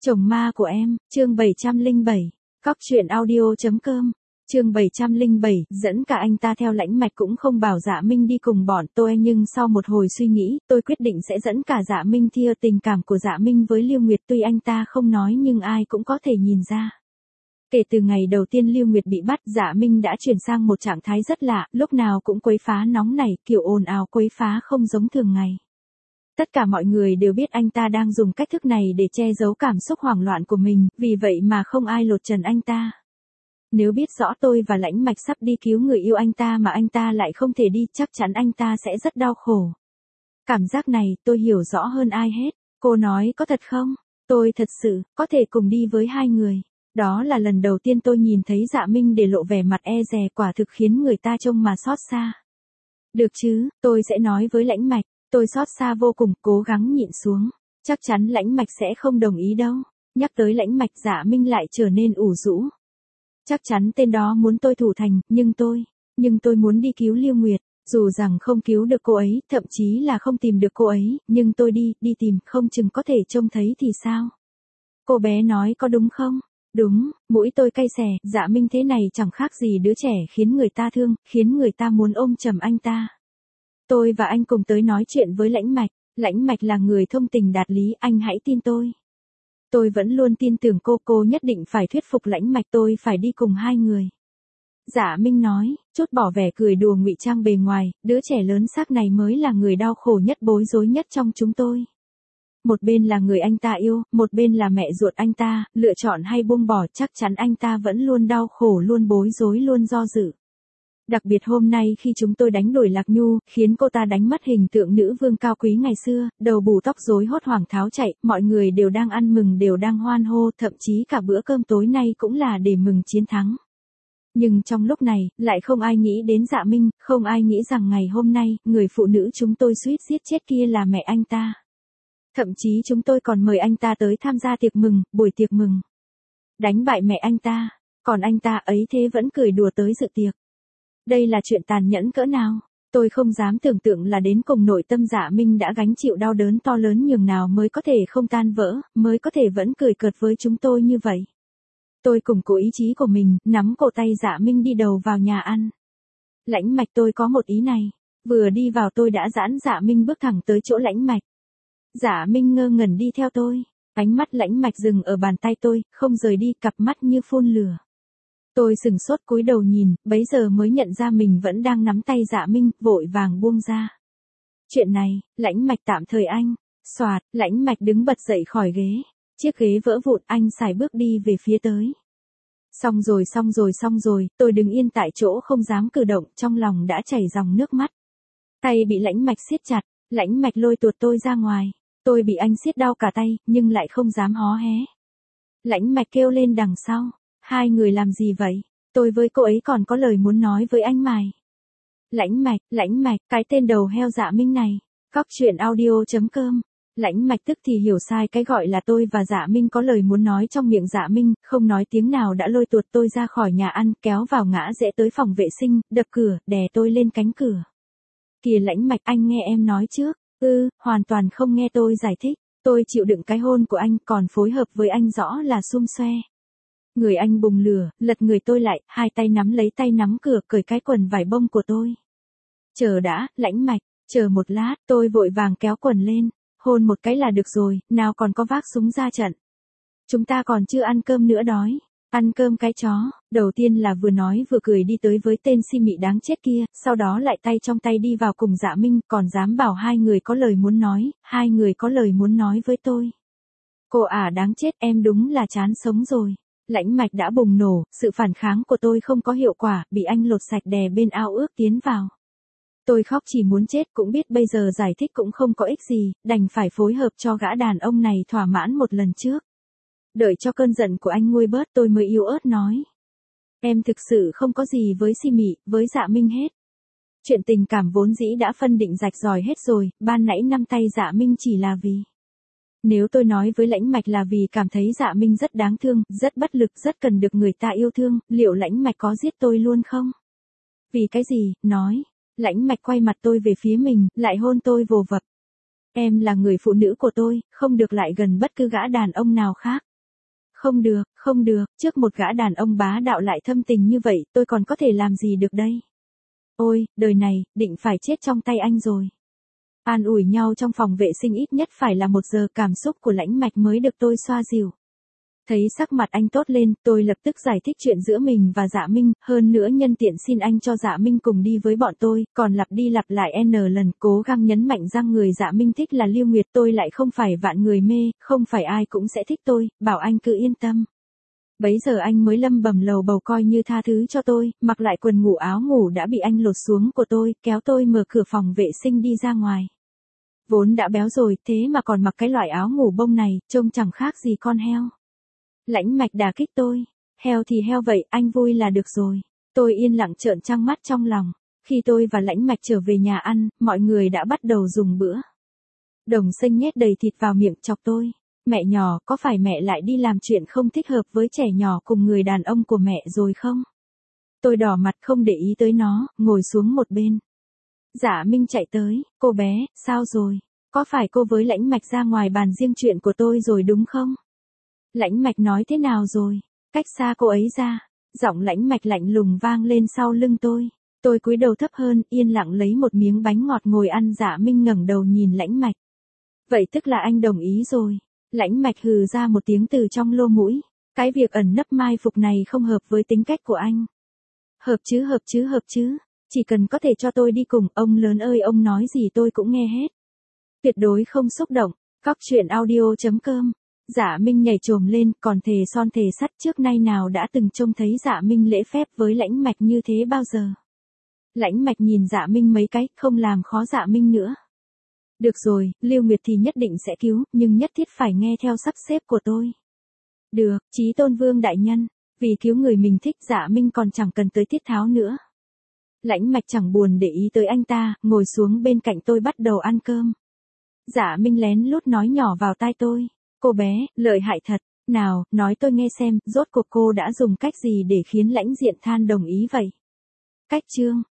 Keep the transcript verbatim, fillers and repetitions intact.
Chồng ma của em, chương bảy trăm lẻ bảy, cóc truyện audio chấm com, chương bảy trăm lẻ bảy, dẫn cả anh ta theo Lãnh Mạch cũng không bảo Dạ Minh đi cùng bọn tôi, nhưng sau một hồi suy nghĩ, tôi quyết định sẽ dẫn cả Dạ Minh theo. Tình cảm của Dạ Minh với Lưu Nguyệt tuy anh ta không nói nhưng ai cũng có thể nhìn ra. Kể từ ngày đầu tiên Lưu Nguyệt bị bắt, Dạ Minh đã chuyển sang một trạng thái rất lạ, lúc nào cũng quấy phá nóng nảy, kiểu ồn ào quấy phá không giống thường ngày. Tất cả mọi người đều biết anh ta đang dùng cách thức này để che giấu cảm xúc hoảng loạn của mình, vì vậy mà không ai lột trần anh ta. Nếu biết rõ tôi và Lãnh Mạch sắp đi cứu người yêu anh ta mà anh ta lại không thể đi, chắc chắn anh ta sẽ rất đau khổ. Cảm giác này tôi hiểu rõ hơn ai hết. Cô nói có thật không? Tôi thật sự có thể cùng đi với hai người. Đó là lần đầu tiên tôi nhìn thấy Dạ Minh để lộ vẻ mặt e dè, quả thực khiến người ta trông mà xót xa. Được chứ, tôi sẽ nói với Lãnh Mạch. Tôi xót xa vô cùng, cố gắng nhịn xuống. Chắc chắn Lãnh Mạch sẽ không đồng ý đâu. Nhắc tới Lãnh Mạch, Dạ Minh lại trở nên ủ rũ. Chắc chắn tên đó muốn tôi thủ thành, nhưng tôi, nhưng tôi muốn đi cứu Lưu Nguyệt. Dù rằng không cứu được cô ấy, thậm chí là không tìm được cô ấy, nhưng tôi đi, đi tìm, không chừng có thể trông thấy thì sao? Cô bé nói có đúng không? Đúng, mũi tôi cay xè, Dạ Minh thế này chẳng khác gì đứa trẻ khiến người ta thương, khiến người ta muốn ôm chầm anh ta. Tôi và anh cùng tới nói chuyện với Lãnh Mạch. Lãnh Mạch là người thông tình đạt lý, anh hãy tin tôi. Tôi vẫn luôn tin tưởng cô, cô nhất định phải thuyết phục Lãnh Mạch, tôi phải đi cùng hai người. Dạ Minh nói, chút bỏ vẻ cười đùa ngụy trang bề ngoài, đứa trẻ lớn xác này mới là người đau khổ nhất, bối rối nhất trong chúng tôi. Một bên là người anh ta yêu, một bên là mẹ ruột anh ta, lựa chọn hay buông bỏ, chắc chắn anh ta vẫn luôn đau khổ, luôn bối rối, luôn do dự. Đặc biệt hôm nay khi chúng tôi đánh đuổi Lạc Nhu, khiến cô ta đánh mất hình tượng nữ vương cao quý ngày xưa, đầu bù tóc rối hốt hoảng tháo chạy, mọi người đều đang ăn mừng, đều đang hoan hô, thậm chí cả bữa cơm tối nay cũng là để mừng chiến thắng. Nhưng trong lúc này, lại không ai nghĩ đến Dạ Minh, không ai nghĩ rằng ngày hôm nay, người phụ nữ chúng tôi suýt giết chết kia là mẹ anh ta. Thậm chí chúng tôi còn mời anh ta tới tham gia tiệc mừng, buổi tiệc mừng. Đánh bại mẹ anh ta, còn anh ta ấy thế vẫn cười đùa tới dự tiệc. Đây là chuyện tàn nhẫn cỡ nào? Tôi không dám tưởng tượng là đến cùng nội tâm Dạ Minh đã gánh chịu đau đớn to lớn nhường nào mới có thể không tan vỡ, mới có thể vẫn cười cợt với chúng tôi như vậy. Tôi củng cố ý chí của mình, nắm cổ tay Dạ Minh đi đầu vào nhà ăn. Lãnh Mạch, tôi có một ý này. Vừa đi vào tôi đã giãn Dạ Minh bước thẳng tới chỗ Lãnh Mạch. Dạ Minh ngơ ngẩn đi theo tôi. Ánh mắt Lãnh Mạch dừng ở bàn tay tôi, không rời đi, cặp mắt như phun lửa. Tôi sừng sốt cúi đầu nhìn, bấy giờ mới nhận ra mình vẫn đang nắm tay Dạ Minh, vội vàng buông ra. Chuyện này, Lãnh Mạch tạm thời anh. Soạt, Lãnh Mạch đứng bật dậy khỏi ghế. Chiếc ghế vỡ vụn, anh sải bước đi về phía tới. Xong rồi xong rồi xong rồi, tôi đứng yên tại chỗ không dám cử động, trong lòng đã chảy dòng nước mắt. Tay bị Lãnh Mạch siết chặt, Lãnh Mạch lôi tuột tôi ra ngoài. Tôi bị anh siết đau cả tay, nhưng lại không dám hó hé. Lãnh Mạch kêu lên đằng sau. Hai người làm gì vậy? Tôi với cô ấy còn có lời muốn nói với anh mày. Lãnh Mạch, Lãnh Mạch, cái tên đầu heo Dạ Minh này. Cóc truyện audio chấm com. Lãnh Mạch tức thì hiểu sai cái gọi là tôi và Dạ Minh có lời muốn nói trong miệng Dạ Minh, không nói tiếng nào đã lôi tuột tôi ra khỏi nhà ăn, kéo vào ngã rẽ tới phòng vệ sinh, đập cửa, đè tôi lên cánh cửa. Kìa Lãnh Mạch, anh nghe em nói trước. Ừ, hoàn toàn không nghe tôi giải thích. Tôi chịu đựng cái hôn của anh, còn phối hợp với anh rõ là xum xoe. Người anh bùng lửa, lật người tôi lại, hai tay nắm lấy tay nắm cửa, cởi cái quần vải bông của tôi. Chờ đã, Lãnh Mạch, chờ một lát, tôi vội vàng kéo quần lên, hôn một cái là được rồi, nào còn có vác súng ra trận. Chúng ta còn chưa ăn cơm nữa đói. Ăn cơm cái chó, đầu tiên là vừa nói vừa cười đi tới với tên si mị đáng chết kia, sau đó lại tay trong tay đi vào cùng Dạ Minh, còn dám bảo hai người có lời muốn nói, hai người có lời muốn nói với tôi. Cô ả đáng chết, em đúng là chán sống rồi. Lãnh Mạch đã bùng nổ, sự phản kháng của tôi không có hiệu quả, bị anh lột sạch đè bên ao ước tiến vào. Tôi khóc chỉ muốn chết, cũng biết bây giờ giải thích cũng không có ích gì, đành phải phối hợp cho gã đàn ông này thỏa mãn một lần trước. Đợi cho cơn giận của anh nguôi bớt tôi mới yếu ớt nói. Em thực sự không có gì với si mị, với Dạ Minh hết. Chuyện tình cảm vốn dĩ đã phân định rạch ròi hết rồi, ban nãy năm tay Dạ Minh chỉ là vì... Nếu tôi nói với Lãnh Mạch là vì cảm thấy Dạ Minh rất đáng thương, rất bất lực, rất cần được người ta yêu thương, liệu Lãnh Mạch có giết tôi luôn không? Vì cái gì, nói. Lãnh Mạch quay mặt tôi về phía mình, lại hôn tôi vồ vập. Em là người phụ nữ của tôi, không được lại gần bất cứ gã đàn ông nào khác. Không được, không được, trước một gã đàn ông bá đạo lại thâm tình như vậy, tôi còn có thể làm gì được đây? Ôi, đời này, định phải chết trong tay anh rồi. An ủi nhau trong phòng vệ sinh ít nhất phải là một giờ, cảm xúc của Lãnh Mạch mới được tôi xoa dịu. Thấy sắc mặt anh tốt lên, tôi lập tức giải thích chuyện giữa mình và Dạ Minh, hơn nữa nhân tiện xin anh cho Dạ Minh cùng đi với bọn tôi, còn lặp đi lặp lại n lần cố gắng nhấn mạnh rằng người Dạ Minh thích là Lưu Nguyệt, tôi lại không phải vạn người mê, không phải ai cũng sẽ thích tôi, bảo anh cứ yên tâm. Bấy giờ anh mới lầm bầm lầu bầu coi như tha thứ cho tôi, mặc lại quần ngủ áo ngủ đã bị anh lột xuống của tôi, kéo tôi mở cửa phòng vệ sinh đi ra ngoài. Vốn đã béo rồi, thế mà còn mặc cái loại áo ngủ bông này, trông chẳng khác gì con heo. Lãnh Mạch đả kích tôi. Heo thì heo vậy, anh vui là được rồi. Tôi yên lặng trợn trăng mắt trong lòng. Khi tôi và Lãnh Mạch trở về nhà ăn, mọi người đã bắt đầu dùng bữa. Đồng Sinh nhét đầy thịt vào miệng chọc tôi. Mẹ nhỏ, có phải mẹ lại đi làm chuyện không thích hợp với trẻ nhỏ cùng người đàn ông của mẹ rồi không? Tôi đỏ mặt không để ý tới nó, ngồi xuống một bên. Dạ Minh chạy tới, cô bé, sao rồi? Có phải cô với Lãnh Mạch ra ngoài bàn riêng chuyện của tôi rồi đúng không? Lãnh Mạch nói thế nào rồi? Cách xa cô ấy ra, giọng Lãnh Mạch lạnh lùng vang lên sau lưng tôi. Tôi cúi đầu thấp hơn, yên lặng lấy một miếng bánh ngọt ngồi ăn. Dạ Minh ngẩng đầu nhìn Lãnh Mạch. Vậy tức là anh đồng ý rồi. Lãnh Mạch hừ ra một tiếng từ trong lỗ mũi. Cái việc ẩn nấp mai phục này không hợp với tính cách của anh. Hợp chứ hợp chứ hợp chứ. Chỉ cần có thể cho tôi đi cùng, ông lớn ơi ông nói gì tôi cũng nghe hết. Tuyệt đối không xúc động. Cóc truyện audio chấm com. Dạ Minh nhảy chồm lên, còn thề son thề sắt trước nay nào đã từng trông thấy Dạ Minh lễ phép với Lãnh Mạch như thế bao giờ. Lãnh Mạch nhìn Dạ Minh mấy cái, không làm khó Dạ Minh nữa. Được rồi, Lưu Nguyệt thì nhất định sẽ cứu, nhưng nhất thiết phải nghe theo sắp xếp của tôi. Được, Chí Tôn Vương đại nhân, vì cứu người mình thích Dạ Minh còn chẳng cần tới tiết tháo nữa. Lãnh Mạch chẳng buồn để ý tới anh ta, ngồi xuống bên cạnh tôi bắt đầu ăn cơm. Dạ Minh lén lút nói nhỏ vào tai tôi. Cô bé, lợi hại thật. Nào, nói tôi nghe xem, rốt cuộc cô đã dùng cách gì để khiến Lãnh Diện Than đồng ý vậy? Cách chương.